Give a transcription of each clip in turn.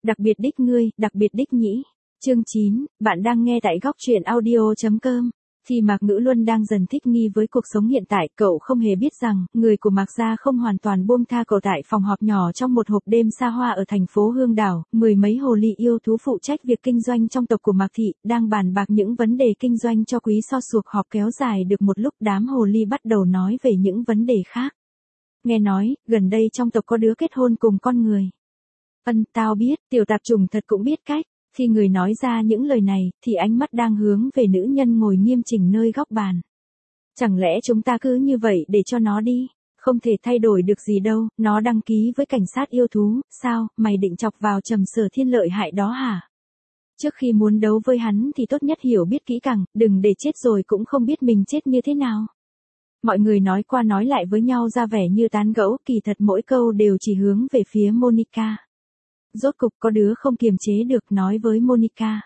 Đặc biệt đích ngươi, đặc biệt đích nhĩ. Chương 9, bạn đang nghe tại góc truyện audio.com. Khi Mạc Ngữ Luân đang dần thích nghi với cuộc sống hiện tại, cậu không hề biết rằng, người của Mạc gia không hoàn toàn buông tha cậu. Tại phòng họp nhỏ trong một hộp đêm xa hoa ở thành phố Hương Đảo, mười mấy hồ ly yêu thú phụ trách việc kinh doanh trong tộc của Mạc thị, đang bàn bạc những vấn đề kinh doanh cho quý so suộc. Họp kéo dài được một lúc, đám hồ ly bắt đầu nói về những vấn đề khác. Nghe nói, gần đây trong tộc có đứa kết hôn cùng con người. Tao biết, tiểu tạp chủng thật cũng biết cách. Khi người nói ra những lời này, thì ánh mắt đang hướng về nữ nhân ngồi nghiêm chỉnh nơi góc bàn. Chẳng lẽ chúng ta cứ như vậy để cho nó đi? Không thể thay đổi được gì đâu, nó đăng ký với cảnh sát yêu thú, sao, mày định chọc vào Trầm Sở Thiên lợi hại đó hả? Trước khi muốn đấu với hắn thì tốt nhất hiểu biết kỹ càng, đừng để chết rồi cũng không biết mình chết như thế nào. Mọi người nói qua nói lại với nhau ra vẻ như tán gẫu, kỳ thật mỗi câu đều chỉ hướng về phía Monica. Rốt cục có đứa không kiềm chế được nói với Monica.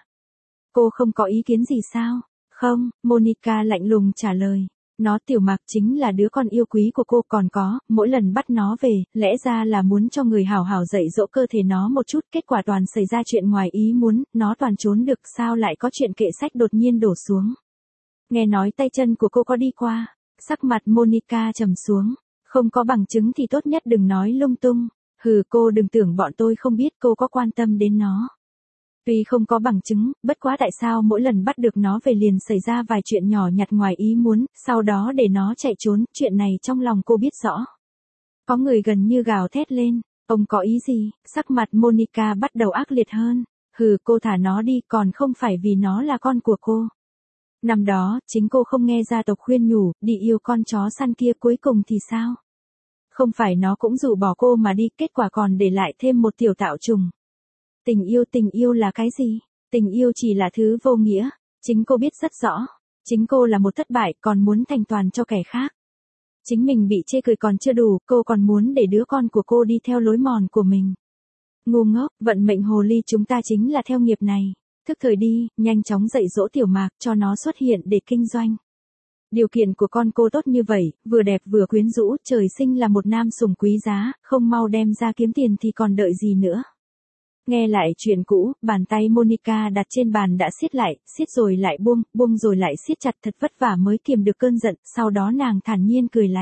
Cô không có ý kiến gì sao? Không, Monica lạnh lùng trả lời. Nó Tiểu Mạc chính là đứa con yêu quý của cô, còn có, mỗi lần bắt nó về, lẽ ra là muốn cho người hảo hảo dạy dỗ cơ thể nó một chút, kết quả toàn xảy ra chuyện ngoài ý muốn, nó toàn trốn được, sao lại có chuyện kệ sách đột nhiên đổ xuống. Nghe nói tay chân của cô có đi qua, sắc mặt Monica trầm xuống, không có bằng chứng thì tốt nhất đừng nói lung tung. Hừ, cô đừng tưởng bọn tôi không biết cô có quan tâm đến nó. Tuy không có bằng chứng, bất quá tại sao mỗi lần bắt được nó về liền xảy ra vài chuyện nhỏ nhặt ngoài ý muốn, sau đó để nó chạy trốn, chuyện này trong lòng cô biết rõ. Có người gần như gào thét lên, ông có ý gì? Sắc mặt Monica bắt đầu ác liệt hơn. Hừ, cô thả nó đi, còn không phải vì nó là con của cô. Năm đó, chính cô không nghe gia tộc khuyên nhủ, đi yêu con chó săn kia, cuối cùng thì sao? Không phải nó cũng rủ bỏ cô mà đi, kết quả còn để lại thêm một tiểu tạo trùng. Tình yêu là cái gì? Tình yêu chỉ là thứ vô nghĩa. Chính cô biết rất rõ. Chính cô là một thất bại, còn muốn thành toàn cho kẻ khác. Chính mình bị chê cười còn chưa đủ, cô còn muốn để đứa con của cô đi theo lối mòn của mình. Ngu ngốc, vận mệnh hồ ly chúng ta chính là theo nghiệp này. Thức thời đi, nhanh chóng dạy dỗ Tiểu Mạc cho nó xuất hiện để kinh doanh. Điều kiện của con cô tốt như vậy, vừa đẹp vừa quyến rũ, trời sinh là một nam sủng quý giá, không mau đem ra kiếm tiền thì còn đợi gì nữa. Nghe lại chuyện cũ, bàn tay Monica đặt trên bàn đã siết lại, siết rồi lại buông, buông rồi lại siết chặt, thật vất vả mới kiềm được cơn giận, sau đó nàng thản nhiên cười lạnh.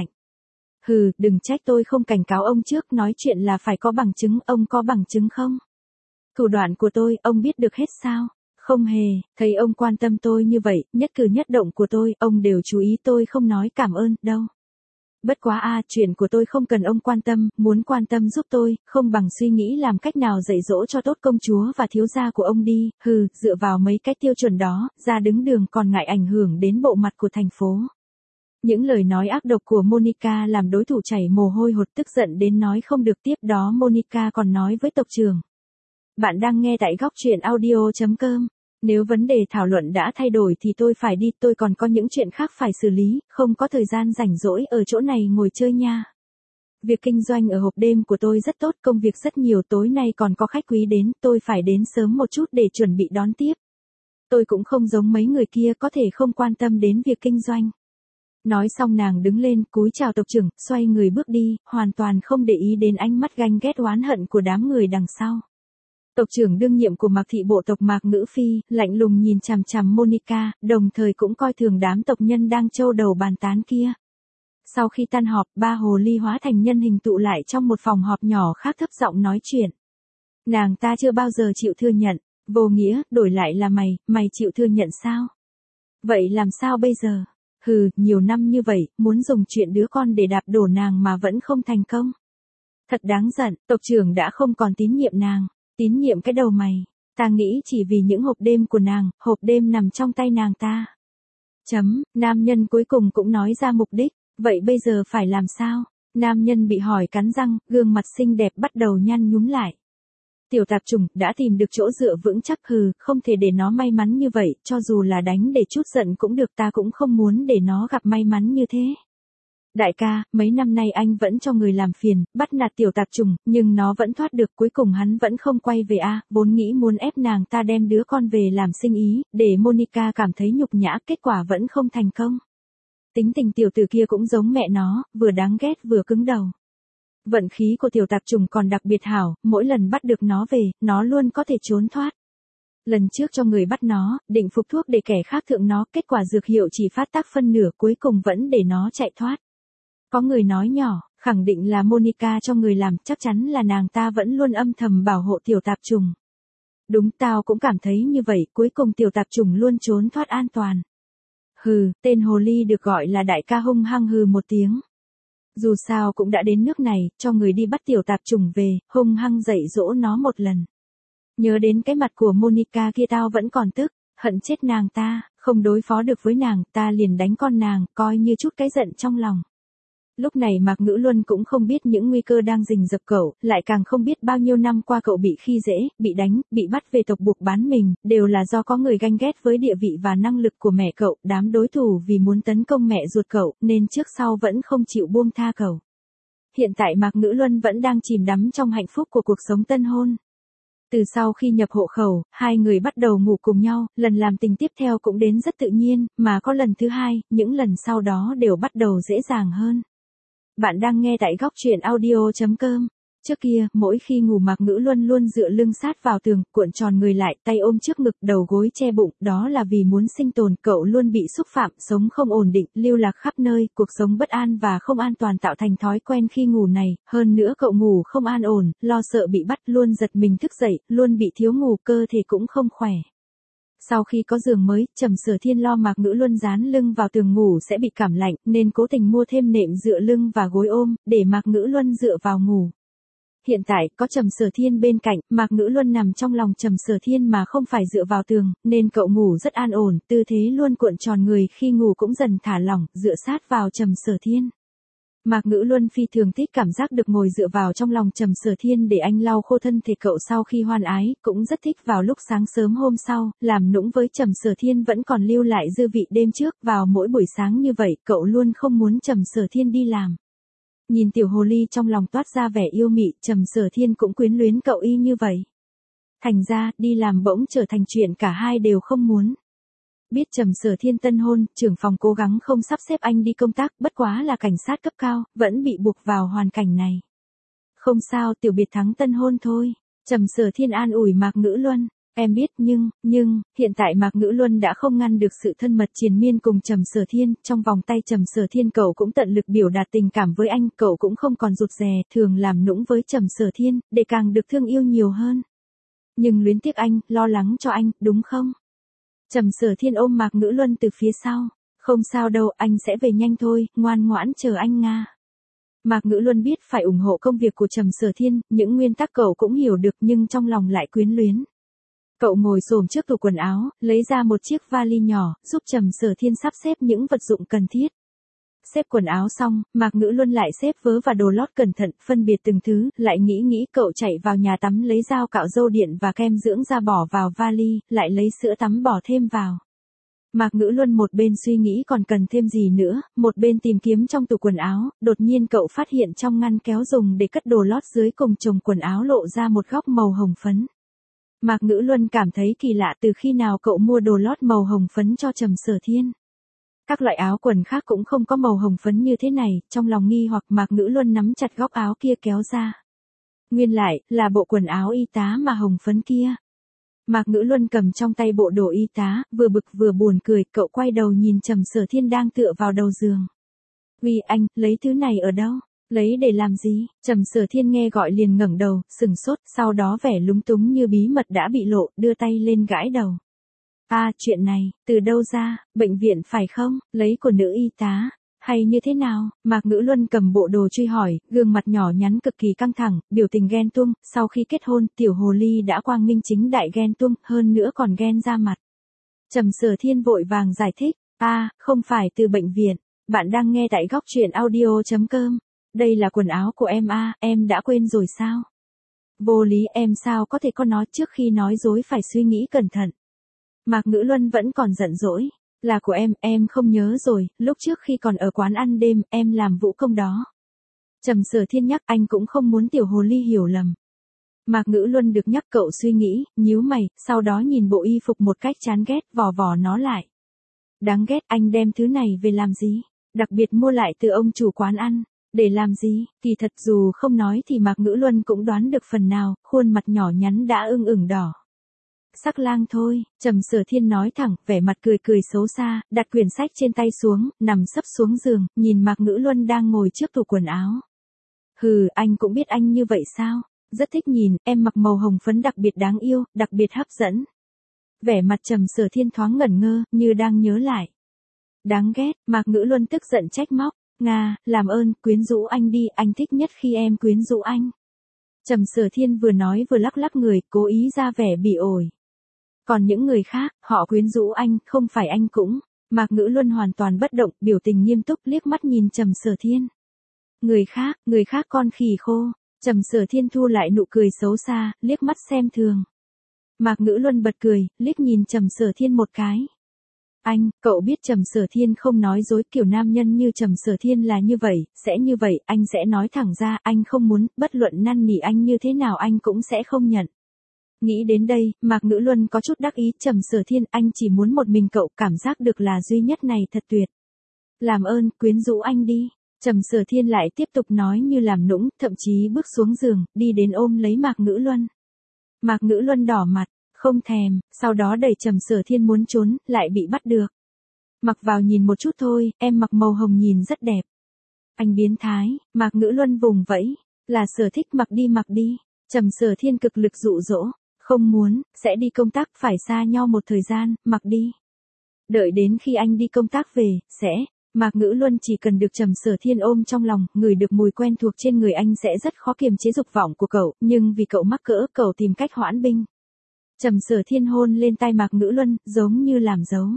Hừ, đừng trách tôi không cảnh cáo ông trước, nói chuyện là phải có bằng chứng, ông có bằng chứng không? Thủ đoạn của tôi, ông biết được hết sao? Không hề, thấy ông quan tâm tôi như vậy, nhất cử nhất động của tôi, ông đều chú ý, tôi không nói cảm ơn, đâu. Bất quá chuyện của tôi không cần ông quan tâm, muốn quan tâm giúp tôi, không bằng suy nghĩ làm cách nào dạy dỗ cho tốt công chúa và thiếu gia của ông đi, hừ, dựa vào mấy cái tiêu chuẩn đó, ra đứng đường còn ngại ảnh hưởng đến bộ mặt của thành phố. Những lời nói ác độc của Monica làm đối thủ chảy mồ hôi hột, tức giận đến nói không được, tiếp đó Monica còn nói với tộc trưởng. Bạn đang nghe tại góc truyện audio.com. Nếu vấn đề thảo luận đã thay đổi thì tôi phải đi, tôi còn có những chuyện khác phải xử lý, không có thời gian rảnh rỗi ở chỗ này ngồi chơi nha. Việc kinh doanh ở hộp đêm của tôi rất tốt, công việc rất nhiều, tối nay còn có khách quý đến, tôi phải đến sớm một chút để chuẩn bị đón tiếp. Tôi cũng không giống mấy người kia có thể không quan tâm đến việc kinh doanh. Nói xong nàng đứng lên, cúi chào tộc trưởng, xoay người bước đi, hoàn toàn không để ý đến ánh mắt ganh ghét oán hận của đám người đằng sau. Tộc trưởng đương nhiệm của Mạc thị bộ tộc Mạc Ngữ Phi, lạnh lùng nhìn chằm chằm Monica, đồng thời cũng coi thường đám tộc nhân đang châu đầu bàn tán kia. Sau khi tan họp, ba hồ ly hóa thành nhân hình tụ lại trong một phòng họp nhỏ khác, thấp giọng nói chuyện. Nàng ta chưa bao giờ chịu thừa nhận, vô nghĩa, đổi lại là mày chịu thừa nhận sao? Vậy làm sao bây giờ? Hừ, nhiều năm như vậy, muốn dùng chuyện đứa con để đạp đổ nàng mà vẫn không thành công. Thật đáng giận, tộc trưởng đã không còn tín nhiệm nàng. Tín nhiệm cái đầu mày, ta nghĩ chỉ vì những hộp đêm của nàng, hộp đêm nằm trong tay nàng ta. Nam nhân cuối cùng cũng nói ra mục đích, vậy bây giờ phải làm sao? Nam nhân bị hỏi cắn răng, gương mặt xinh đẹp bắt đầu nhăn nhúm lại. Tiểu tạp chủng, đã tìm được chỗ dựa vững chắc, hừ, không thể để nó may mắn như vậy, cho dù là đánh để chút giận cũng được, ta cũng không muốn để nó gặp may mắn như thế. Đại ca, mấy năm nay anh vẫn cho người làm phiền, bắt nạt tiểu tạp chủng, nhưng nó vẫn thoát được, cuối cùng hắn vẫn không quay về vốn nghĩ muốn ép nàng ta đem đứa con về làm sinh ý, để Monica cảm thấy nhục nhã, kết quả vẫn không thành công. Tính tình tiểu tử kia cũng giống mẹ nó, vừa đáng ghét vừa cứng đầu. Vận khí của tiểu tạp trùng còn đặc biệt hảo, mỗi lần bắt được nó về, nó luôn có thể trốn thoát. Lần trước cho người bắt nó, định phục thuốc để kẻ khác thượng nó, kết quả dược hiệu chỉ phát tác phân nửa, cuối cùng vẫn để nó chạy thoát. Có người nói nhỏ, khẳng định là Monica cho người làm, chắc chắn là nàng ta vẫn luôn âm thầm bảo hộ tiểu tạp trùng. Đúng, tao cũng cảm thấy như vậy, cuối cùng tiểu tạp trùng luôn trốn thoát an toàn. Hừ, tên hồ ly được gọi là đại ca hung hăng hừ một tiếng. Dù sao cũng đã đến nước này, cho người đi bắt tiểu tạp trùng về, hung hăng dạy dỗ nó một lần. Nhớ đến cái mặt của Monica kia tao vẫn còn tức, hận chết nàng ta, không đối phó được với nàng, ta liền đánh con nàng, coi như chút cái giận trong lòng. Lúc này Mạc Ngữ Luân cũng không biết những nguy cơ đang rình rập cậu, lại càng không biết bao nhiêu năm qua cậu bị khi dễ, bị đánh, bị bắt về tộc buộc bán mình, đều là do có người ganh ghét với địa vị và năng lực của mẹ cậu, đám đối thủ vì muốn tấn công mẹ ruột cậu, nên trước sau vẫn không chịu buông tha cậu. Hiện tại Mạc Ngữ Luân vẫn đang chìm đắm trong hạnh phúc của cuộc sống tân hôn. Từ sau khi nhập hộ khẩu, hai người bắt đầu ngủ cùng nhau, lần làm tình tiếp theo cũng đến rất tự nhiên, mà có lần thứ hai, những lần sau đó đều bắt đầu dễ dàng hơn. Bạn đang nghe tại góc truyện audio.com. Trước kia, mỗi khi ngủ Mạc Ngữ Luân luôn dựa lưng sát vào tường, cuộn tròn người lại, tay ôm trước ngực, đầu gối che bụng, đó là vì muốn sinh tồn, cậu luôn bị xúc phạm, sống không ổn định, lưu lạc khắp nơi, cuộc sống bất an và không an toàn tạo thành thói quen khi ngủ này, hơn nữa cậu ngủ không an ổn, lo sợ bị bắt, luôn giật mình thức dậy, luôn bị thiếu ngủ, cơ thể cũng không khỏe. Sau khi có giường mới, Trầm Sở Thiên lo Mạc Ngữ Luân dán lưng vào tường ngủ sẽ bị cảm lạnh, nên cố tình mua thêm nệm dựa lưng và gối ôm, để Mạc Ngữ Luân dựa vào ngủ. Hiện tại, có Trầm Sở Thiên bên cạnh, Mạc Ngữ Luân nằm trong lòng Trầm Sở Thiên mà không phải dựa vào tường, nên cậu ngủ rất an ổn, tư thế luôn cuộn tròn người khi ngủ cũng dần thả lỏng, dựa sát vào Trầm Sở Thiên. Mạc Ngữ Luân phi thường thích cảm giác được ngồi dựa vào trong lòng Trầm Sở Thiên để anh lau khô thân thể cậu sau khi hoan ái, cũng rất thích vào lúc sáng sớm hôm sau, làm nũng với Trầm Sở Thiên vẫn còn lưu lại dư vị đêm trước, vào mỗi buổi sáng như vậy, cậu luôn không muốn Trầm Sở Thiên đi làm. Nhìn tiểu hồ ly trong lòng toát ra vẻ yêu mị, Trầm Sở Thiên cũng quyến luyến cậu y như vậy. Thành ra, đi làm bỗng trở thành chuyện cả hai đều không muốn. Biết Trầm Sở Thiên tân hôn, trưởng phòng cố gắng không sắp xếp anh đi công tác, bất quá là cảnh sát cấp cao, vẫn bị buộc vào hoàn cảnh này. Không sao, tiểu biệt thắng tân hôn thôi. Trầm Sở Thiên an ủi Mạc Ngữ Luân. Em biết nhưng, hiện tại Mạc Ngữ Luân đã không ngăn được sự thân mật triền miên cùng Trầm Sở Thiên, trong vòng tay Trầm Sở Thiên cậu cũng tận lực biểu đạt tình cảm với anh, cậu cũng không còn rụt rè, thường làm nũng với Trầm Sở Thiên, để càng được thương yêu nhiều hơn. Nhưng luyến tiếc anh, lo lắng cho anh, đúng không? Trầm Sở Thiên ôm Mạc Ngữ Luân từ phía sau. Không sao đâu, anh sẽ về nhanh thôi, ngoan ngoãn chờ anh Nga. Mạc Ngữ Luân biết phải ủng hộ công việc của Trầm Sở Thiên, những nguyên tắc cậu cũng hiểu được nhưng trong lòng lại quyến luyến. Cậu ngồi xổm trước tủ quần áo, lấy ra một chiếc vali nhỏ, giúp Trầm Sở Thiên sắp xếp những vật dụng cần thiết. Xếp quần áo xong, Mạc Ngữ Luân lại xếp vớ và đồ lót cẩn thận, phân biệt từng thứ, lại nghĩ cậu chạy vào nhà tắm lấy dao cạo râu điện và kem dưỡng da bỏ vào vali, lại lấy sữa tắm bỏ thêm vào. Mạc Ngữ Luân một bên suy nghĩ còn cần thêm gì nữa, một bên tìm kiếm trong tủ quần áo, đột nhiên cậu phát hiện trong ngăn kéo dùng để cất đồ lót dưới cùng chồng quần áo lộ ra một góc màu hồng phấn. Mạc Ngữ Luân cảm thấy kỳ lạ, từ khi nào cậu mua đồ lót màu hồng phấn cho Trầm Sở Thiên. Các loại áo quần khác cũng không có màu hồng phấn như thế này, trong lòng nghi hoặc Mạc Ngữ Luân nắm chặt góc áo kia kéo ra. Nguyên lại, là bộ quần áo y tá mà hồng phấn kia. Mạc Ngữ Luân cầm trong tay bộ đồ y tá, vừa bực vừa buồn cười, cậu quay đầu nhìn Trầm Sở Thiên đang tựa vào đầu giường. Uy anh, lấy thứ này ở đâu? Lấy để làm gì? Trầm Sở Thiên nghe gọi liền ngẩng đầu, sừng sốt, sau đó vẻ lúng túng như bí mật đã bị lộ, đưa tay lên gãi đầu. Chuyện này, từ đâu ra, bệnh viện phải không, lấy của nữ y tá, hay như thế nào? Mạc Ngữ Luân cầm bộ đồ truy hỏi, gương mặt nhỏ nhắn cực kỳ căng thẳng, biểu tình ghen tuông, sau khi kết hôn, tiểu hồ ly đã quang minh chính đại ghen tuông, hơn nữa còn ghen ra mặt. Trầm Sở Thiên vội vàng giải thích, không phải từ bệnh viện, bạn đang nghe tại góc truyện audio.com, đây là quần áo của em em đã quên rồi sao? Vô lý, em sao có thể có nó, trước khi nói dối phải suy nghĩ cẩn thận. Mạc Ngữ Luân vẫn còn giận dỗi. Là của em không nhớ rồi, lúc trước khi còn ở quán ăn đêm, em làm vũ công đó. Trầm Sở Thiên nhắc, anh cũng không muốn tiểu hồ ly hiểu lầm. Mạc Ngữ Luân được nhắc cậu suy nghĩ, nhíu mày, sau đó nhìn bộ y phục một cách chán ghét, vò nó lại. Đáng ghét, anh đem thứ này về làm gì? Đặc biệt mua lại từ ông chủ quán ăn. Để làm gì? Kỳ thật dù không nói thì Mạc Ngữ Luân cũng đoán được phần nào, khuôn mặt nhỏ nhắn đã ửng đỏ. Sắc lang thôi, Trầm Sở Thiên nói thẳng, vẻ mặt cười cười xấu xa, đặt quyển sách trên tay xuống, nằm sấp xuống giường, nhìn Mạc Ngữ Luân đang ngồi trước tủ quần áo. Hừ, anh cũng biết anh như vậy sao? Rất thích nhìn, em mặc màu hồng phấn đặc biệt đáng yêu, đặc biệt hấp dẫn. Vẻ mặt Trầm Sở Thiên thoáng ngẩn ngơ, như đang nhớ lại. Đáng ghét, Mạc Ngữ Luân tức giận trách móc. Nga, làm ơn, quyến rũ anh đi, anh thích nhất khi em quyến rũ anh. Trầm Sở Thiên vừa nói vừa lắc lắc người, cố ý ra vẻ bị ổi. Còn những người khác, họ quyến rũ anh, không phải anh cũng. Mạc Ngữ Luân hoàn toàn bất động, biểu tình nghiêm túc liếc mắt nhìn Trầm Sở Thiên. Người khác con khỉ khô. Trầm Sở Thiên thu lại nụ cười xấu xa, liếc mắt xem thường. Mạc Ngữ Luân bật cười, liếc nhìn Trầm Sở Thiên một cái. Anh, cậu biết Trầm Sở Thiên không nói dối, kiểu nam nhân như Trầm Sở Thiên là như vậy, anh sẽ nói thẳng ra, anh không muốn, bất luận năn nỉ anh như thế nào anh cũng sẽ không nhận. Nghĩ đến đây, Mạc Ngữ Luân có chút đắc ý, Trầm Sở Thiên, anh chỉ muốn một mình cậu, cảm giác được là duy nhất này thật tuyệt. Làm ơn, quyến rũ anh đi. Trầm Sở Thiên lại tiếp tục nói như làm nũng, thậm chí bước xuống giường, đi đến ôm lấy Mạc Ngữ Luân. Mạc Ngữ Luân đỏ mặt, không thèm, sau đó đẩy Trầm Sở Thiên muốn trốn, lại bị bắt được. Mặc vào nhìn một chút thôi, em mặc màu hồng nhìn rất đẹp. Anh biến thái, Mạc Ngữ Luân vùng vẫy, là sở thích mặc đi. Trầm Sở Thiên cực lực dụ dỗ, không muốn, sẽ đi công tác phải xa nhau một thời gian, mặc đi. Đợi đến khi anh đi công tác về, sẽ. Mạc Ngữ Luân chỉ cần được Trầm Sở Thiên ôm trong lòng, ngửi được mùi quen thuộc trên người anh sẽ rất khó kiềm chế dục vọng của cậu, nhưng vì cậu mắc cỡ, cậu tìm cách hoãn binh. Trầm Sở Thiên hôn lên tai Mạc Ngữ Luân, giống như làm dấu.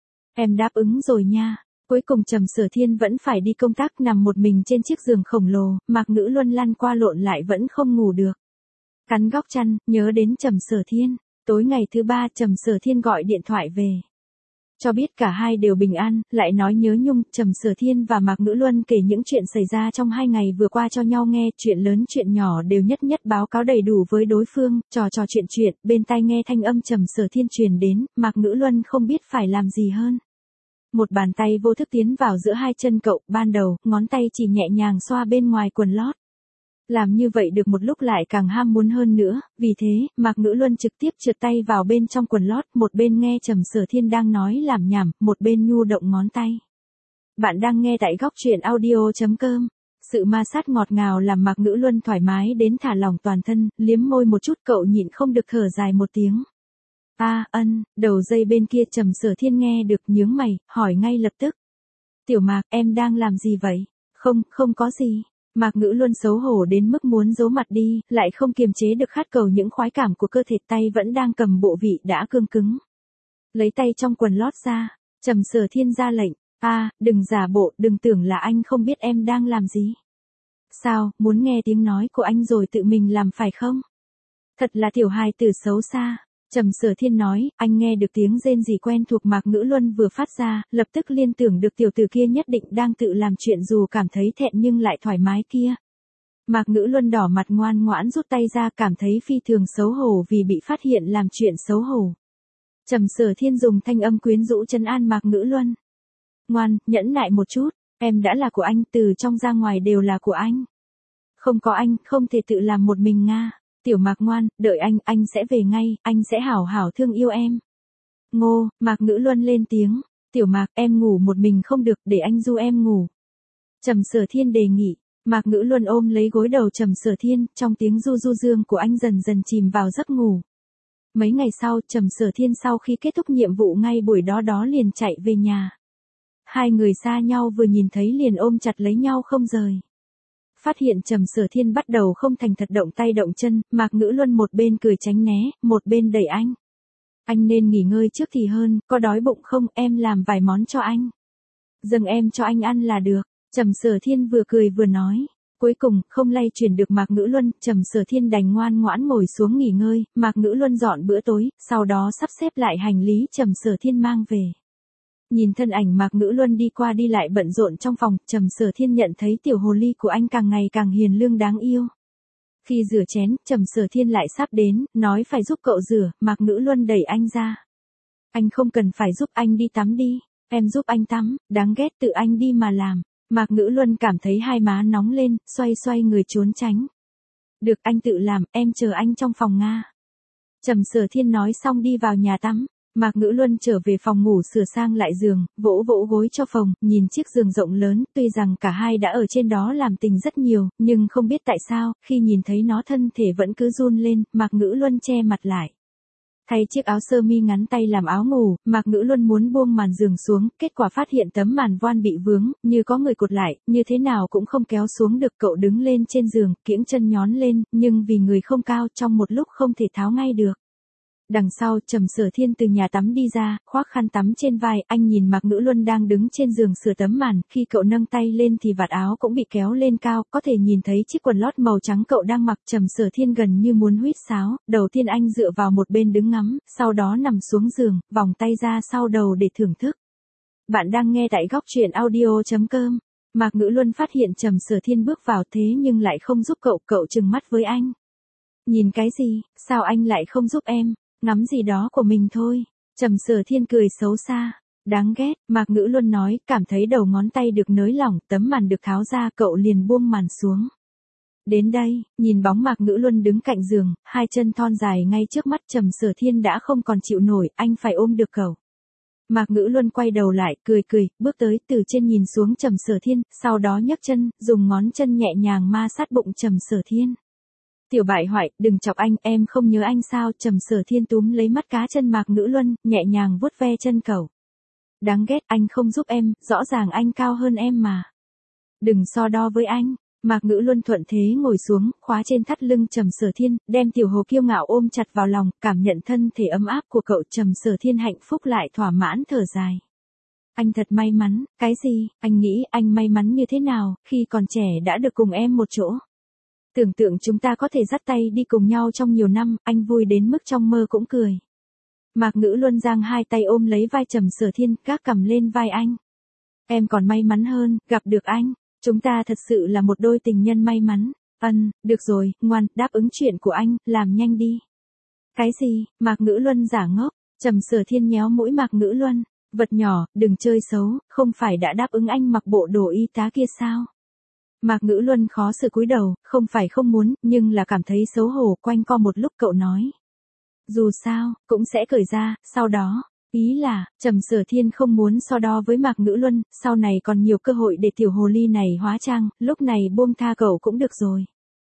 Em đáp ứng rồi nha. Cuối cùng Trầm Sở Thiên vẫn phải đi công tác, nằm một mình trên chiếc giường khổng lồ, Mạc Ngữ Luân lăn qua lộn lại vẫn không ngủ được. Cắn góc chăn, nhớ đến Trầm Sở Thiên. Tối ngày thứ 3 Trầm Sở Thiên gọi điện thoại về. Cho biết cả hai đều bình an, lại nói nhớ nhung, Trầm Sở Thiên và Mạc Ngữ Luân kể những chuyện xảy ra trong 2 ngày vừa qua cho nhau nghe, chuyện lớn chuyện nhỏ đều nhất nhất báo cáo đầy đủ với đối phương, trò chuyện, bên tai nghe thanh âm Trầm Sở Thiên truyền đến, Mạc Ngữ Luân không biết phải làm gì hơn. Một bàn tay vô thức tiến vào giữa hai chân cậu, ban đầu, ngón tay chỉ nhẹ nhàng xoa bên ngoài quần lót. Làm như vậy được một lúc lại càng ham muốn hơn nữa, vì thế, Mạc Ngữ Luân trực tiếp trượt tay vào bên trong quần lót, một bên nghe Trầm Sở Thiên đang nói làm nhảm, một bên nhu động ngón tay. Bạn đang nghe tại góc truyện audio.com. Sự ma sát ngọt ngào làm Mạc Ngữ Luân thoải mái đến thả lỏng toàn thân, liếm môi một chút, cậu nhịn không được thở dài một tiếng. Đầu dây bên kia Trầm Sở Thiên nghe được nhướng mày, hỏi ngay lập tức. Tiểu Mạc, em đang làm gì vậy? Không có gì. Mạc Ngữ Luân xấu hổ đến mức muốn giấu mặt đi, lại không kiềm chế được khát cầu những khoái cảm của cơ thể, tay vẫn đang cầm bộ vị đã cương cứng. Lấy tay trong quần lót ra, Trầm Sở Thiên ra lệnh, đừng giả bộ, đừng tưởng là anh không biết em đang làm gì. Sao, muốn nghe tiếng nói của anh rồi tự mình làm phải không? Thật là tiểu hài tử xấu xa. Trầm Sở Thiên nói, anh nghe được tiếng rên rỉ quen thuộc Mạc Ngữ Luân vừa phát ra, lập tức liên tưởng được tiểu tử kia nhất định đang tự làm chuyện dù cảm thấy thẹn nhưng lại thoải mái kia. Mạc Ngữ Luân đỏ mặt ngoan ngoãn rút tay ra, cảm thấy phi thường xấu hổ vì bị phát hiện làm chuyện xấu hổ. Trầm Sở Thiên dùng thanh âm quyến rũ trấn an Mạc Ngữ Luân. Ngoan, nhẫn nại một chút, em đã là của anh, từ trong ra ngoài đều là của anh. Không có anh, không thể tự làm một mình Nga. Tiểu Mạc ngoan, đợi anh sẽ về ngay, anh sẽ hảo hảo thương yêu em. Ngô, Mạc Ngữ Luân lên tiếng. Tiểu Mạc, em ngủ một mình không được, để anh du em ngủ. Trầm Sở Thiên đề nghị. Mạc Ngữ Luân ôm lấy gối đầu Trầm Sở Thiên, trong tiếng du du dương của anh dần dần chìm vào giấc ngủ. Mấy ngày sau, Trầm Sở Thiên sau khi kết thúc nhiệm vụ ngay buổi đó liền chạy về nhà. Hai người xa nhau vừa nhìn thấy liền ôm chặt lấy nhau không rời. Phát hiện Trầm Sở Thiên bắt đầu không thành thật động tay động chân, Mạc Ngữ Luân một bên cười tránh né, một bên đẩy anh. Anh nên nghỉ ngơi trước thì hơn, có đói bụng không, em làm vài món cho anh. Dâng em cho anh ăn là được. Trầm Sở Thiên vừa cười vừa nói. Cuối cùng, không lay chuyển được Mạc Ngữ Luân, Trầm Sở Thiên đành ngoan ngoãn ngồi xuống nghỉ ngơi, Mạc Ngữ Luân dọn bữa tối, sau đó sắp xếp lại hành lý Trầm Sở Thiên mang về. Nhìn thân ảnh Mạc Ngữ Luân đi qua đi lại bận rộn trong phòng, Trầm Sở Thiên nhận thấy tiểu hồ ly của anh càng ngày càng hiền lương đáng yêu. Khi rửa chén, Trầm Sở Thiên lại sắp đến, nói phải giúp cậu rửa, Mạc Ngữ Luân đẩy anh ra. Anh không cần phải giúp, anh đi tắm đi, em giúp anh tắm, đáng ghét, tự anh đi mà làm. Mạc Ngữ Luân cảm thấy hai má nóng lên, xoay xoay người trốn tránh. Được, anh tự làm, em chờ anh trong phòng Nga. Trầm Sở Thiên nói xong đi vào nhà tắm. Mạc Ngữ Luân trở về phòng ngủ sửa sang lại giường, vỗ vỗ gối cho phòng, nhìn chiếc giường rộng lớn, tuy rằng cả hai đã ở trên đó làm tình rất nhiều, nhưng không biết tại sao, khi nhìn thấy nó thân thể vẫn cứ run lên, Mạc Ngữ Luân che mặt lại. Thay chiếc áo sơ mi ngắn tay làm áo ngủ, Mạc Ngữ Luân muốn buông màn giường xuống, kết quả phát hiện tấm màn voan bị vướng, như có người cột lại, như thế nào cũng không kéo xuống được. Cậu đứng lên trên giường, kiễng chân nhón lên, nhưng vì người không cao, trong một lúc không thể tháo ngay được. Đằng sau, Trầm Sở Thiên từ nhà tắm đi ra, khoác khăn tắm trên vai, anh nhìn Mạc Ngữ Luân đang đứng trên giường sửa tấm màn, khi cậu nâng tay lên thì vạt áo cũng bị kéo lên cao, có thể nhìn thấy chiếc quần lót màu trắng cậu đang mặc. Trầm Sở Thiên gần như muốn huýt sáo, đầu tiên anh dựa vào một bên đứng ngắm, sau đó nằm xuống giường, vòng tay ra sau đầu để thưởng thức. Bạn đang nghe tại góc truyện audio.com. Mạc Ngữ Luân phát hiện Trầm Sở Thiên bước vào thế nhưng lại không giúp cậu trừng mắt với anh. Nhìn cái gì, sao anh lại không giúp em? Ngắm gì đó của mình thôi. Trầm Sở Thiên cười xấu xa. Đáng ghét, Mạc Ngữ Luân nói, cảm thấy đầu ngón tay được nới lỏng, tấm màn được tháo ra, cậu liền buông màn xuống. Đến đây, nhìn bóng Mạc Ngữ Luân đứng cạnh giường, hai chân thon dài ngay trước mắt. Trầm Sở Thiên đã không còn chịu nổi, anh phải ôm được cậu. Mạc Ngữ Luân quay đầu lại, cười, bước tới từ trên nhìn xuống Trầm Sở Thiên, sau đó nhấc chân, dùng ngón chân nhẹ nhàng ma sát bụng Trầm Sở Thiên. Tiểu bại hoại, đừng chọc anh, em không nhớ anh sao? Trầm Sở Thiên túm lấy mắt cá chân Mạc Ngữ Luân, nhẹ nhàng vuốt ve chân cậu. Đáng ghét, anh không giúp em, rõ ràng anh cao hơn em mà. Đừng so đo với anh. Mạc Ngữ Luân thuận thế ngồi xuống, khóa trên thắt lưng Trầm Sở Thiên, đem Tiểu Hồ kiêu ngạo ôm chặt vào lòng, cảm nhận thân thể ấm áp của cậu. Trầm Sở Thiên hạnh phúc lại thỏa mãn thở dài. Anh thật may mắn. Cái gì? Anh nghĩ anh may mắn như thế nào, khi còn trẻ đã được cùng em một chỗ. Tưởng tượng chúng ta có thể dắt tay đi cùng nhau trong nhiều năm, anh vui đến mức trong mơ cũng cười. Mạc Ngữ Luân giang hai tay ôm lấy vai Trầm Sở Thiên, gác cằm lên vai anh. Em còn may mắn hơn, gặp được anh. Chúng ta thật sự là một đôi tình nhân may mắn. Được rồi, ngoan, đáp ứng chuyện của anh, làm nhanh đi. Cái gì? Mạc Ngữ Luân giả ngốc. Trầm Sở Thiên nhéo mũi Mạc Ngữ Luân. Vật nhỏ, đừng chơi xấu, không phải đã đáp ứng anh mặc bộ đồ y tá kia sao? Mạc Ngữ Luân khó xử cúi đầu, không phải không muốn, nhưng là cảm thấy xấu hổ. Quanh co một lúc cậu nói. Dù sao, cũng sẽ cởi ra, sau đó. Ý là, Trầm Sở Thiên không muốn so đo với Mạc Ngữ Luân, sau này còn nhiều cơ hội để tiểu hồ ly này hóa trang, lúc này buông tha cậu cũng được rồi.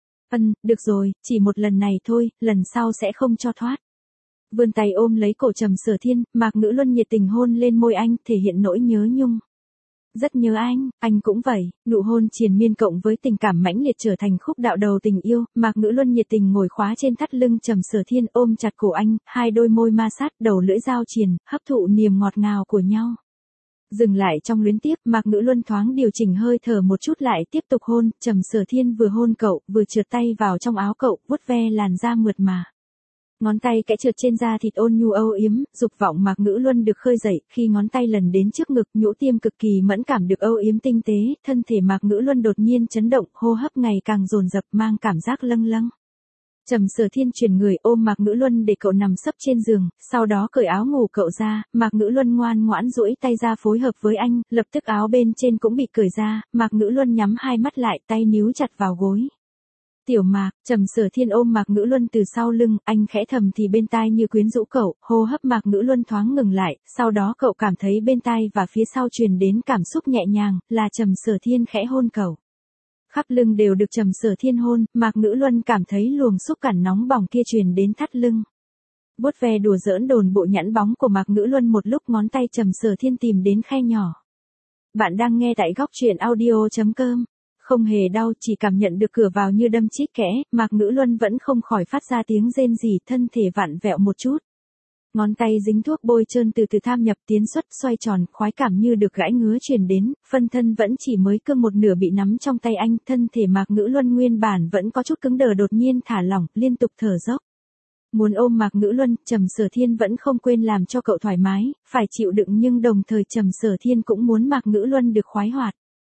Được rồi, chỉ một lần này thôi, lần sau sẽ không cho thoát. Vươn tay ôm lấy cổ Trầm Sở Thiên, Mạc Ngữ Luân nhiệt tình hôn lên môi anh, thể hiện nỗi nhớ nhung. Rất nhớ anh cũng vậy. Nụ hôn triền miên cộng với tình cảm mãnh liệt trở thành khúc đạo đầu tình yêu. Mạc Ngữ Luân nhiệt tình ngồi khóa trên thắt lưng Trầm Sở Thiên, ôm chặt cổ anh, hai đôi môi ma sát, đầu lưỡi giao triền, hấp thụ niềm ngọt ngào của nhau. Dừng lại trong luyến tiếc, Mạc Ngữ Luân thoáng điều chỉnh hơi thở một chút lại tiếp tục hôn. Trầm Sở Thiên vừa hôn cậu, vừa trượt tay vào trong áo cậu, vuốt ve làn da mượt mà. Ngón tay kẽ trượt trên da thịt ôn nhu âu yếm, dục vọng Mạc Ngữ Luân được khơi dậy, khi ngón tay lần đến trước ngực, nhũ tiêm cực kỳ mẫn cảm được âu yếm tinh tế, thân thể Mạc Ngữ Luân đột nhiên chấn động, hô hấp ngày càng dồn dập, mang cảm giác lâng lâng. Trầm Sở Thiên chuyển người ôm Mạc Ngữ Luân để cậu nằm sấp trên giường, sau đó cởi áo ngủ cậu ra. Mạc Ngữ Luân ngoan ngoãn duỗi tay ra phối hợp với anh, lập tức áo bên trên cũng bị cởi ra. Mạc Ngữ Luân nhắm hai mắt lại, tay níu chặt vào gối. Tiểu Mạc, Trầm Sở Thiên ôm Mạc Ngữ Luân từ sau lưng, anh khẽ thầm thì bên tai như quyến rũ cậu, hô hấp Mạc Ngữ Luân thoáng ngừng lại, sau đó cậu cảm thấy bên tai và phía sau truyền đến cảm xúc nhẹ nhàng, là Trầm Sở Thiên khẽ hôn cậu. Khắp lưng đều được Trầm Sở Thiên hôn, Mạc Ngữ Luân cảm thấy luồng xúc cảm nóng bỏng kia truyền đến thắt lưng. Vuốt ve đùa giỡn đồn bộ nhẵn bóng của Mạc Ngữ Luân một lúc, ngón tay Trầm Sở Thiên tìm đến khe nhỏ. Bạn đang nghe tại góc truyện audio.com. Không hề đau, chỉ cảm nhận được cửa vào như đâm chích kẽ, Mạc Ngữ Luân vẫn không khỏi phát ra tiếng rên rỉ, thân thể vặn vẹo một chút. Ngón tay dính thuốc bôi trơn từ từ tham nhập tiến xuất, xoay tròn, khoái cảm như được gãi ngứa truyền đến, phân thân vẫn chỉ mới cương một nửa bị nắm trong tay anh, thân thể Mạc Ngữ Luân nguyên bản vẫn có chút cứng đờ đột nhiên thả lỏng, liên tục thở dốc. Muốn ôm Mạc Ngữ Luân, Trầm Sở Thiên vẫn không quên làm cho cậu thoải mái, phải chịu đựng nhưng đồng thời Trầm Sở Thiên cũng muốn Mạc Ngữ Luân được khoái hoạt.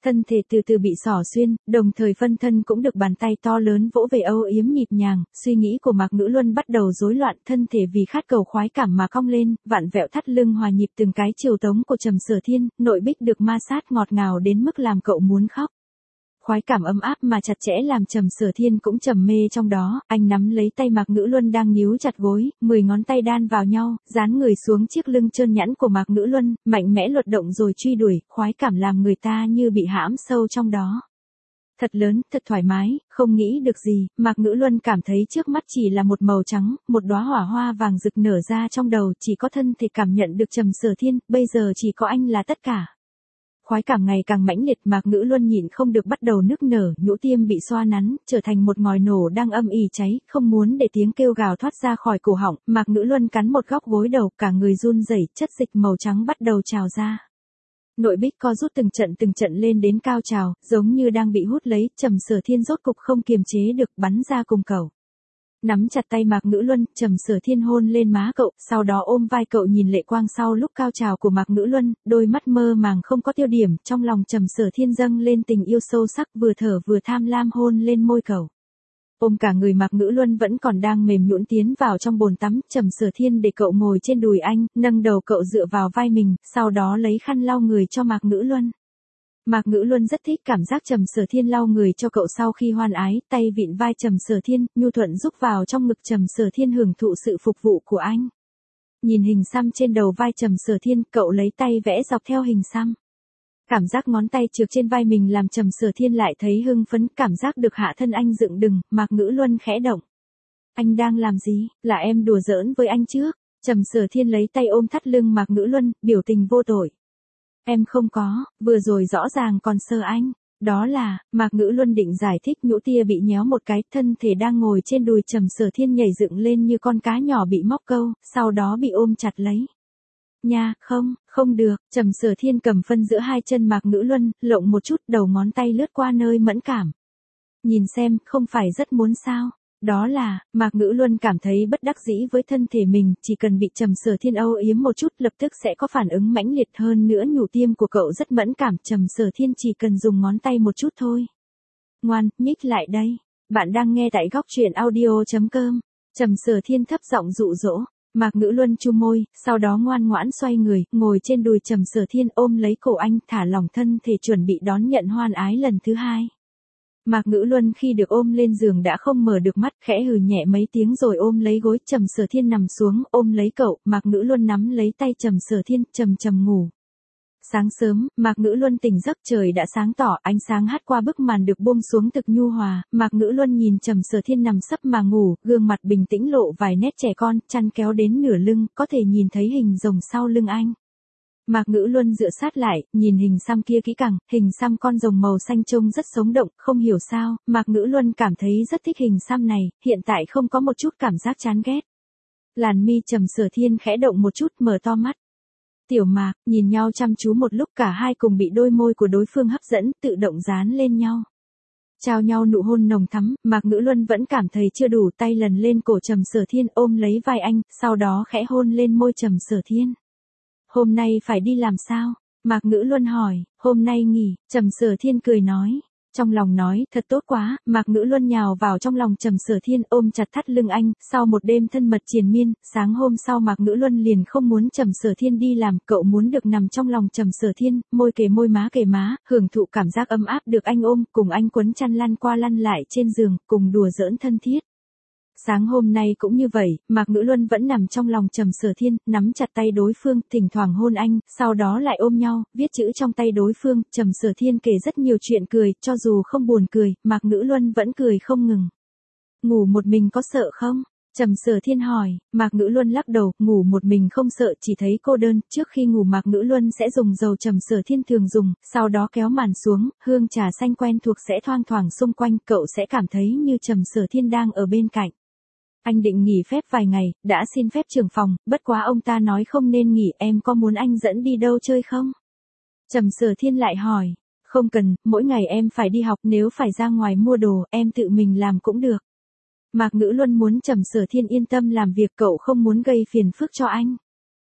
Thân thể từ từ bị xỏ xuyên, đồng thời phân thân cũng được bàn tay to lớn vỗ về âu yếm nhịp nhàng, suy nghĩ của Mạc Ngữ Luân bắt đầu rối loạn, thân thể vì khát cầu khoái cảm mà cong lên, vặn vẹo thắt lưng hòa nhịp từng cái chiều tống của Trầm Sở Thiên, nội bích được ma sát ngọt ngào đến mức làm cậu muốn khóc. Khoái cảm ấm áp mà chặt chẽ làm Trầm Sở Thiên cũng trầm mê trong đó, anh nắm lấy tay Mạc Ngữ Luân đang níu chặt gối, 10 ngón tay đan vào nhau, dán người xuống chiếc lưng trơn nhẵn của Mạc Ngữ Luân, mạnh mẽ luật động rồi truy đuổi, khoái cảm làm người ta như bị hãm sâu trong đó. Thật lớn, thật thoải mái, không nghĩ được gì, Mạc Ngữ Luân cảm thấy trước mắt chỉ là một màu trắng, một đóa hỏa hoa vàng rực nở ra trong đầu, chỉ có thân thể cảm nhận được Trầm Sở Thiên, bây giờ chỉ có anh là tất cả. Khoái cảm ngày càng mãnh liệt, Mạc Ngữ Luân nhịn không được bắt đầu nức nở, nhũ tiêm bị xoa nắn, trở thành một ngòi nổ đang âm ỉ cháy, không muốn để tiếng kêu gào thoát ra khỏi cổ họng, Mạc Ngữ Luân cắn một góc gối đầu, cả người run rẩy, chất dịch màu trắng bắt đầu trào ra. Nội bích co rút từng trận lên đến cao trào, giống như đang bị hút lấy, Trầm Sở Thiên rốt cục không kiềm chế được, bắn ra cùng cậu. Nắm chặt tay Mạc Ngữ Luân, Trầm Sở Thiên hôn lên má cậu, sau đó ôm vai cậu nhìn lệ quang sau lúc cao trào của Mạc Ngữ Luân, đôi mắt mơ màng không có tiêu điểm, trong lòng Trầm Sở Thiên dâng lên tình yêu sâu sắc, vừa thở vừa tham lam hôn lên môi cậu. Ôm cả người Mạc Ngữ Luân vẫn còn đang mềm nhũn tiến vào trong bồn tắm, Trầm Sở Thiên để cậu ngồi trên đùi anh, nâng đầu cậu dựa vào vai mình, sau đó lấy khăn lau người cho Mạc Ngữ Luân. Mạc Ngữ Luân rất thích cảm giác Trầm Sở Thiên lau người cho cậu sau khi hoan ái, tay vịn vai Trầm Sở Thiên, nhu thuận rúc vào trong ngực Trầm Sở Thiên hưởng thụ sự phục vụ của anh. Nhìn hình xăm trên đầu vai Trầm Sở Thiên, cậu lấy tay vẽ dọc theo hình xăm. Cảm giác ngón tay trượt trên vai mình làm Trầm Sở Thiên lại thấy hưng phấn, cảm giác được hạ thân anh dựng đừng, Mạc Ngữ Luân khẽ động. Anh đang làm gì, là em đùa giỡn với anh trước. Trầm Sở Thiên lấy tay ôm thắt lưng Mạc Ngữ Luân, biểu tình vô tội. Em không có, vừa rồi rõ ràng còn sờ anh. Đó là, Mạc Ngữ Luân định giải thích, nhũ tia bị nhéo một cái, thân thể đang ngồi trên đùi Trầm Sở Thiên nhảy dựng lên như con cá nhỏ bị móc câu, sau đó bị ôm chặt lấy. Nha, không được, Trầm Sở Thiên cầm phân giữa hai chân Mạc Ngữ Luân, lộng một chút, đầu ngón tay lướt qua nơi mẫn cảm. Nhìn xem, không phải rất muốn sao? Đó là, Mạc Ngữ Luân cảm thấy bất đắc dĩ với thân thể mình, chỉ cần bị Trầm Sở Thiên âu yếm một chút lập tức sẽ có phản ứng mãnh liệt hơn nữa, nhũ tiêm của cậu rất mẫn cảm, Trầm Sở Thiên chỉ cần dùng ngón tay một chút thôi. Ngoan, nhích lại đây. Bạn đang nghe tại góc truyện audio.com. Trầm Sở Thiên thấp giọng dụ dỗ. Mạc Ngữ Luân chu môi, sau đó ngoan ngoãn xoay người, ngồi trên đùi Trầm Sở Thiên ôm lấy cổ anh, thả lỏng thân thể chuẩn bị đón nhận hoan ái lần thứ hai. Mạc Ngữ Luân khi được ôm lên giường đã không mở được mắt, khẽ hừ nhẹ mấy tiếng rồi ôm lấy gối, Trầm Sở Thiên nằm xuống, ôm lấy cậu, Mạc Ngữ Luân nắm lấy tay Trầm Sở Thiên, trầm ngủ. Sáng sớm, Mạc Ngữ Luân tỉnh giấc, trời đã sáng tỏ, ánh sáng hắt qua bức màn được buông xuống thực nhu hòa, Mạc Ngữ Luân nhìn Trầm Sở Thiên nằm sấp mà ngủ, gương mặt bình tĩnh lộ vài nét trẻ con, chăn kéo đến nửa lưng, có thể nhìn thấy hình rồng sau lưng anh. Mạc Ngữ Luân dựa sát lại, nhìn hình xăm kia kỹ càng, hình xăm con rồng màu xanh trông rất sống động, không hiểu sao, Mạc Ngữ Luân cảm thấy rất thích hình xăm này, hiện tại không có một chút cảm giác chán ghét. Làn mi Trầm Sở Thiên khẽ động một chút, mở to mắt. Tiểu Mạc, nhìn nhau chăm chú một lúc, cả hai cùng bị đôi môi của đối phương hấp dẫn, tự động dán lên nhau. Trao nhau nụ hôn nồng thắm, Mạc Ngữ Luân vẫn cảm thấy chưa đủ, tay lần lên cổ Trầm Sở Thiên ôm lấy vai anh, sau đó khẽ hôn lên môi Trầm Sở Thiên. Hôm nay phải đi làm sao? Mạc Ngữ Luân hỏi, hôm nay nghỉ, Trầm Sở Thiên cười nói. Trong lòng nói, thật tốt quá, Mạc Ngữ Luân nhào vào trong lòng Trầm Sở Thiên ôm chặt thắt lưng anh, sau một đêm thân mật triền miên, sáng hôm sau Mạc Ngữ Luân liền không muốn Trầm Sở Thiên đi làm, cậu muốn được nằm trong lòng Trầm Sở Thiên, môi kề má, hưởng thụ cảm giác ấm áp được anh ôm, cùng anh quấn chăn lăn qua lăn lại trên giường, cùng đùa giỡn thân thiết. Sáng hôm nay cũng như vậy, Mạc Ngữ Luân vẫn nằm trong lòng Trầm Sở Thiên, nắm chặt tay đối phương, thỉnh thoảng hôn anh, sau đó lại ôm nhau, viết chữ trong tay đối phương, Trầm Sở Thiên kể rất nhiều chuyện cười, cho dù không buồn cười, Mạc Ngữ Luân vẫn cười không ngừng. Ngủ một mình có sợ không? Trầm Sở Thiên hỏi, Mạc Ngữ Luân lắc đầu, ngủ một mình không sợ, chỉ thấy cô đơn, trước khi ngủ Mạc Ngữ Luân sẽ dùng dầu Trầm Sở Thiên thường dùng, sau đó kéo màn xuống, hương trà xanh quen thuộc sẽ thoang thoảng xung quanh, cậu sẽ cảm thấy như Trầm Sở Thiên đang ở bên cạnh. Anh định nghỉ phép vài ngày, đã xin phép trưởng phòng, bất quá ông ta nói không nên nghỉ, em có muốn anh dẫn đi đâu chơi không? Trầm Sở Thiên lại hỏi, không cần, mỗi ngày em phải đi học, nếu phải ra ngoài mua đồ, em tự mình làm cũng được. Mạc Ngữ Luân muốn Trầm Sở Thiên yên tâm làm việc, cậu không muốn gây phiền phức cho anh.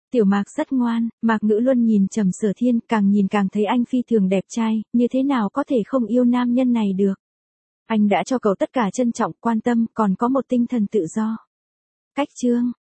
Tiểu Mạc rất ngoan, Mạc Ngữ Luân nhìn Trầm Sở Thiên, càng nhìn càng thấy anh phi thường đẹp trai, như thế nào có thể không yêu nam nhân này được. Anh đã cho cậu tất cả trân trọng, quan tâm, còn có một tinh thần tự do. Cách chương